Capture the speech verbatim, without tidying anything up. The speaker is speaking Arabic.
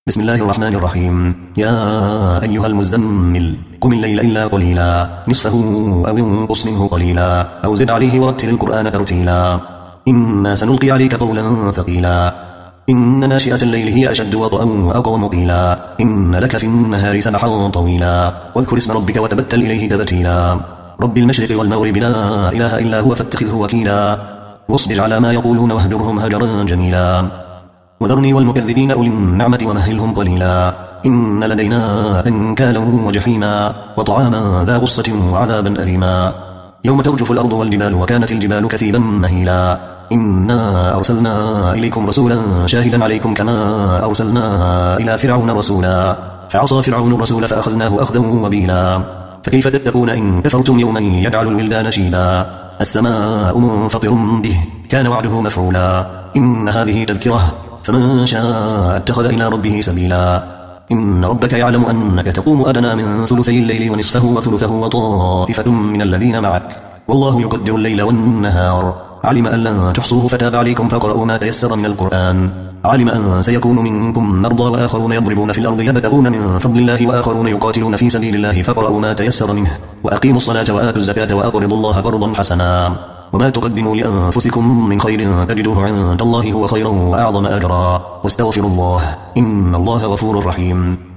بسم الله الرحمن الرحيم. يا أيها المزمل قم الليل إلا قليلا نصفه أو انقص منه قليلا أو زد عليه ورتل القرآن ترتيلا إنا سنلقي عليك قولا ثقيلا إن ناشئة الليل هي أشد وطئا وأقوم قيلا إن لك في النهار سبحا طويلا واذكر اسم ربك وتبتل إليه تبتيلا رب المشرق والمغرب لا إله إلا هو فاتخذه وكيلا واصبر على ما يقولون واهجرهم هجرا جميلا وذرني والمكذبين أولي النعمة ومهلهم قليلا إن لدينا أنكالا وجحيما وطعاما ذا غصة وعذابا أليما يوم ترجف الأرض والجبال وكانت الجبال كثيبا مهيلا إنا أرسلنا إليكم رسولا شاهدا عليكم كما أرسلنا إلى فرعون رسولا فعصى فرعون الرسول فأخذناه أخذا وبيلا فكيف تتقون إن كفرتم يوما يجعل الولدان شيبا السماء منفطر به كان وعده مفعولا إن هذه تذكرة فمن شاء اتخذ إلى ربه سبيلا إن ربك يعلم أنك تقوم أدنى من ثلثي الليل ونصفه وثلثه وطائفة من الذين معك والله يقدر الليل والنهار علم أن لن تحصوه فتاب عليكم فاقرؤوا ما تيسر من القرآن علم أن سيكون منكم مرضى وآخرون يضربون في الأرض يبتغون من فضل الله وآخرون يقاتلون في سبيل الله فاقرؤوا ما تيسر منه وأقيموا الصلاة وآتوا الزكاة وأقرضوا الله قرضا حسنا وما تقدموا لأنفسكم من خير تجدوه عند الله هو خيرا وأعظم أجرا واستغفروا الله إن الله غفور رحيم.